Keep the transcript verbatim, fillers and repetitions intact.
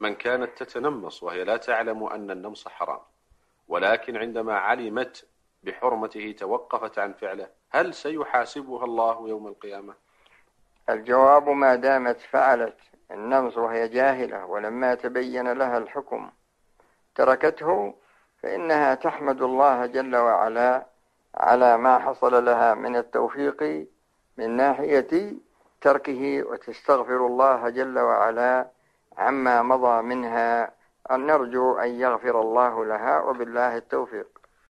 من كانت تتنمص وهي لا تعلم أن النمص حرام، ولكن عندما علمت بحرمته توقفت عن فعله، هل سيحاسبها الله يوم القيامة؟ الجواب: ما دامت فعلت النمص وهي جاهلة ولما تبين لها الحكم تركته، فإنها تحمد الله جل وعلا على ما حصل لها من التوفيق من ناحية تركه، وتستغفر الله جل وعلا عما مضى منها، أن نرجو أن يغفر الله لها، وبالله التوفيق.